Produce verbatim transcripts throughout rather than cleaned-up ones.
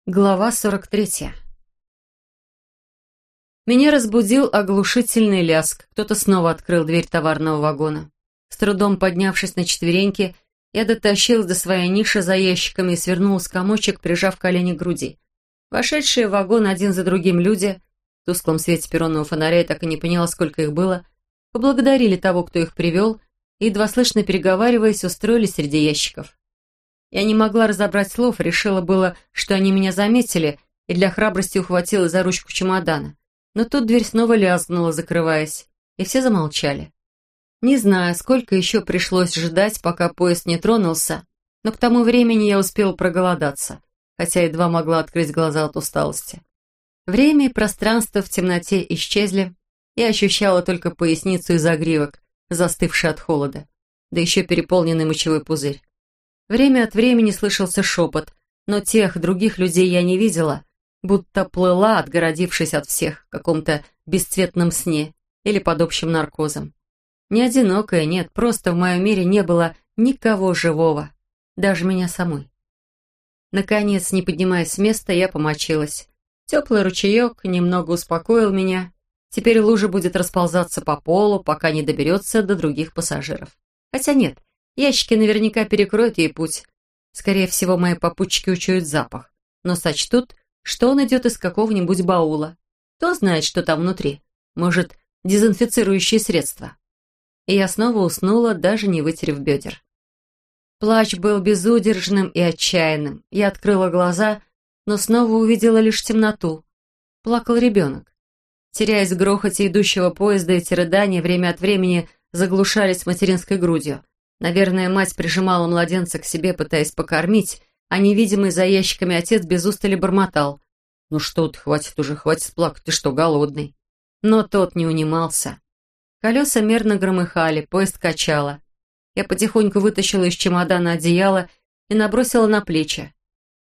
Глава сорок третья. Меня разбудил оглушительный лязг. Кто-то снова открыл дверь товарного вагона. С трудом поднявшись на четвереньки, я дотащилась до своей ниши за ящиками и свернулась в комочек, прижав колени к груди. Вошедшие в вагон один за другим люди, в тусклом свете перронного фонаря я так и не поняла, сколько их было, поблагодарили того, кто их привел, и, едва слышно переговариваясь, устроились среди ящиков. Я не могла разобрать слов, решила было, что они меня заметили, и для храбрости ухватилась за ручку чемодана. Но тут дверь снова лязгнула, закрываясь, и все замолчали. Не знаю, сколько еще пришлось ждать, пока поезд не тронулся, но к тому времени я успела проголодаться, хотя едва могла открыть глаза от усталости. Время и пространство в темноте исчезли, я ощущала только поясницу и загривок, застывший от холода, да еще переполненный мочевой пузырь. Время от времени слышался шепот, но тех других людей я не видела, будто плыла, отгородившись от всех в каком-то бесцветном сне или под общим наркозом. Не одинокая, нет, просто в моем мире не было никого живого, даже меня самой. Наконец, не поднимаясь с места, я помочилась. Теплый ручеек немного успокоил меня. Теперь лужа будет расползаться по полу, пока не доберется до других пассажиров. Хотя нет, ящики наверняка перекроют ей путь. Скорее всего, мои попутчики учуют запах, но сочтут, что он идет из какого-нибудь баула. Кто знает, что там внутри? Может, дезинфицирующие средства? И я снова уснула, даже не вытерев бедер. Плач был безудержным и отчаянным. Я открыла глаза, но снова увидела лишь темноту. Плакал ребенок. Теряясь в грохоте идущего поезда, эти рыдания время от времени заглушались материнской грудью. Наверное, мать прижимала младенца к себе, пытаясь покормить, а невидимый за ящиками отец без устали бормотал. «Ну что ты, хватит уже, хватит плакать, ты что, голодный?» Но тот не унимался. Колеса мерно громыхали, поезд качало. Я потихоньку вытащила из чемодана одеяло и набросила на плечи.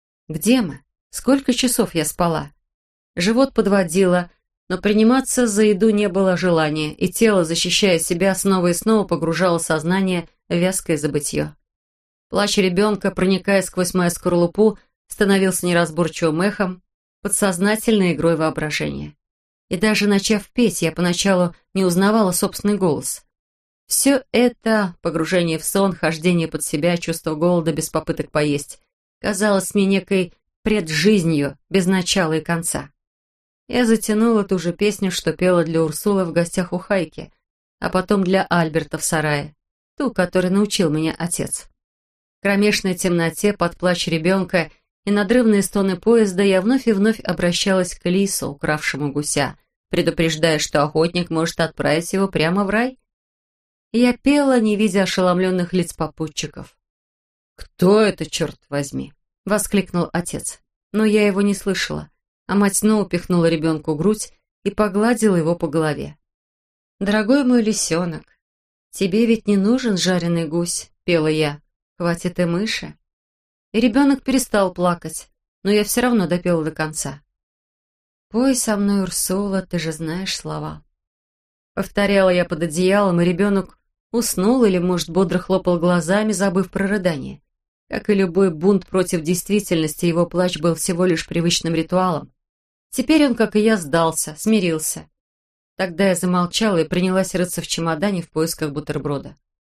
Где мы? Сколько часов я спала? Живот подводило, но приниматься за еду не было желания, и тело, защищая себя, снова и снова погружало сознание в вязкое забытье. Плач ребенка, проникая сквозь мою скорлупу, становился неразборчивым эхом, подсознательной игрой воображения. И даже начав петь, я поначалу не узнавала собственный голос. Все это, погружение в сон, хождение под себя, чувство голода без попыток поесть, казалось мне некой преджизнью, без начала и конца. Я затянула ту же песню, что пела для Урсулы в гостях у Хайки, а потом для Альберта в сарае, ту, которой научил меня отец. В кромешной темноте, под плач ребенка и надрывные стоны поезда я вновь и вновь обращалась к лису, укравшему гуся, предупреждая, что охотник может отправить его прямо в рай. И я пела, не видя ошеломленных лиц попутчиков. «Кто это, черт возьми?» — воскликнул отец. Но я его не слышала, а мать снова упихнула ребенку грудь и погладила его по голове. «Дорогой мой лисенок, тебе ведь не нужен жареный гусь», — пела я. «Хватит и мыши». И ребенок перестал плакать, но я все равно допела до конца. «Пой со мной, Урсула, ты же знаешь слова». Повторяла я под одеялом, и ребенок уснул или, может, бодро хлопал глазами, забыв про рыдание. Как и любой бунт против действительности, его плач был всего лишь привычным ритуалом. Теперь он, как и я, сдался, смирился. Тогда я замолчала и принялась рыться в чемодане в поисках бутерброда.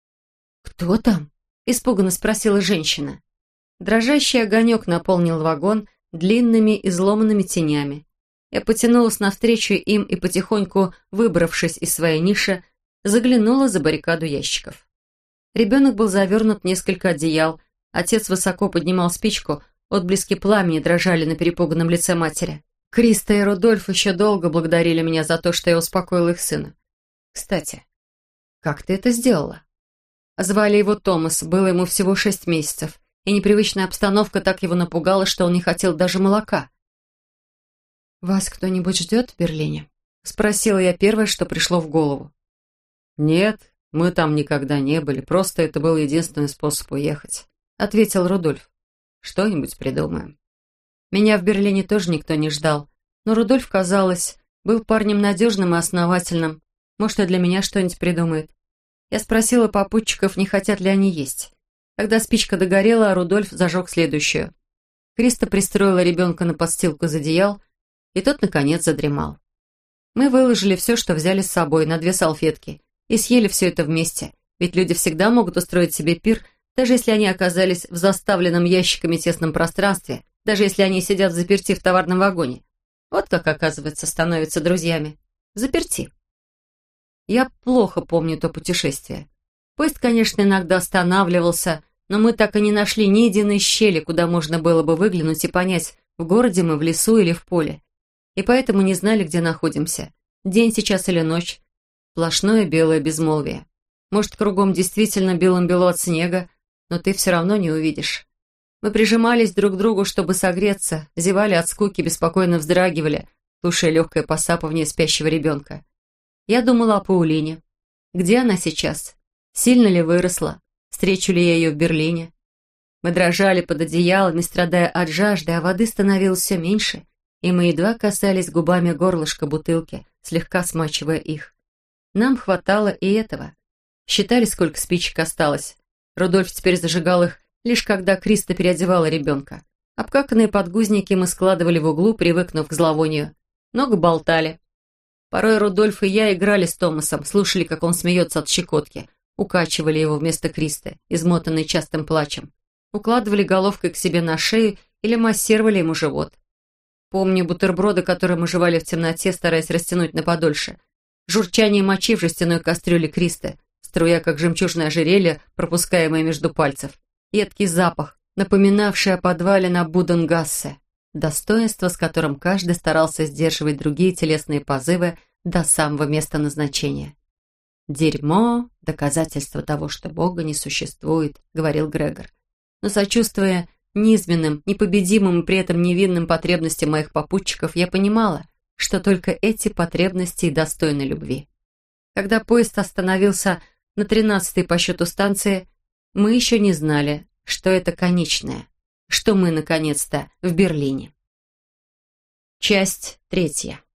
«Кто там?» — испуганно спросила женщина. Дрожащий огонек наполнил вагон длинными изломанными тенями. Я потянулась навстречу им и, потихоньку выбравшись из своей ниши, заглянула за баррикаду ящиков. Ребенок был завернут в несколько одеял, отец высоко поднимал спичку, отблески пламени дрожали на перепуганном лице матери. Криста и Рудольф еще долго благодарили меня за то, что я успокоила их сына. «Кстати, как ты это сделала?» Звали его Томас, было ему всего шесть месяцев, и непривычная обстановка так его напугала, что он не хотел даже молока. «Вас кто-нибудь ждет в Берлине?» — спросила я первое, что пришло в голову. «Нет, мы там никогда не были, просто это был единственный способ уехать», — ответил Рудольф. «Что-нибудь придумаем». Меня в Берлине тоже никто не ждал, но Рудольф, казалось, был парнем надежным и основательным. Может, и для меня что-нибудь придумает. Я спросила попутчиков, не хотят ли они есть. Когда спичка догорела, Рудольф зажег следующую. Криста пристроила ребенка на подстилку из одеял, и тот, наконец, задремал. Мы выложили все, что взяли с собой, на две салфетки, и съели все это вместе, ведь люди всегда могут устроить себе пир, даже если они оказались в заставленном ящиками тесном пространстве, даже если они сидят взаперти в товарном вагоне. Вот как, оказывается, становятся друзьями. Заперти. Я плохо помню то путешествие. Поезд, конечно, иногда останавливался, но мы так и не нашли ни единой щели, куда можно было бы выглянуть и понять, в городе мы, в лесу или в поле. И поэтому не знали, где находимся. День сейчас или ночь. Сплошное белое безмолвие. Может, кругом действительно белым-бело от снега, но ты все равно не увидишь. Мы прижимались друг к другу, чтобы согреться, зевали от скуки, беспокойно вздрагивали, слушая легкое посапывание спящего ребенка. Я думала о Паулине. Где она сейчас? Сильно ли выросла? Встречу ли я ее в Берлине? Мы дрожали под одеялами, страдая от жажды, а воды становилось все меньше, и мы едва касались губами горлышка бутылки, слегка смачивая их. Нам хватало и этого. Считали, сколько спичек осталось. Рудольф теперь зажигал их, лишь когда Криста переодевала ребенка. Обкаканные подгузники мы складывали в углу, привыкнув к зловонию. Много болтали. Порой Рудольф и я играли с Томасом, слушали, как он смеется от щекотки, укачивали его вместо Кристы, измотанный частым плачем, укладывали головкой к себе на шею или массировали ему живот. Помню бутерброды, которые мы жевали в темноте, стараясь растянуть на подольше, журчание мочи в жестяной кастрюле Кристы, струя, как жемчужное ожерелье, пропускаемое между пальцев, едкий запах, напоминавший о подвале на Буденгассе, достоинство, с которым каждый старался сдерживать другие телесные позывы до самого места назначения. «Дерьмо — доказательство того, что Бога не существует», — говорил Грегор. Но, сочувствуя низменным, непобедимым и при этом невинным потребностям моих попутчиков, я понимала, что только эти потребности и достойны любви. Когда поезд остановился на тринадцатой по счету станции, мы еще не знали, что это конечное, что мы, наконец-то, в Берлине. Часть третья.